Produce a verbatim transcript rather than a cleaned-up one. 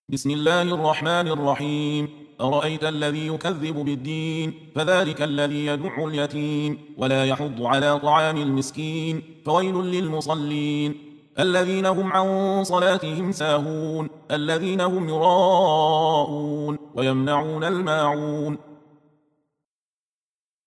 بسم الله الرحمن الرحيم. أرأيت الذي يكذب بالدين فذلك الذي يدع اليتيم ولا يحض على طعام المسكين فويل للمصلين الذين هم عن صلاتهم ساهون الذين هم يراءون ويمنعون الماعون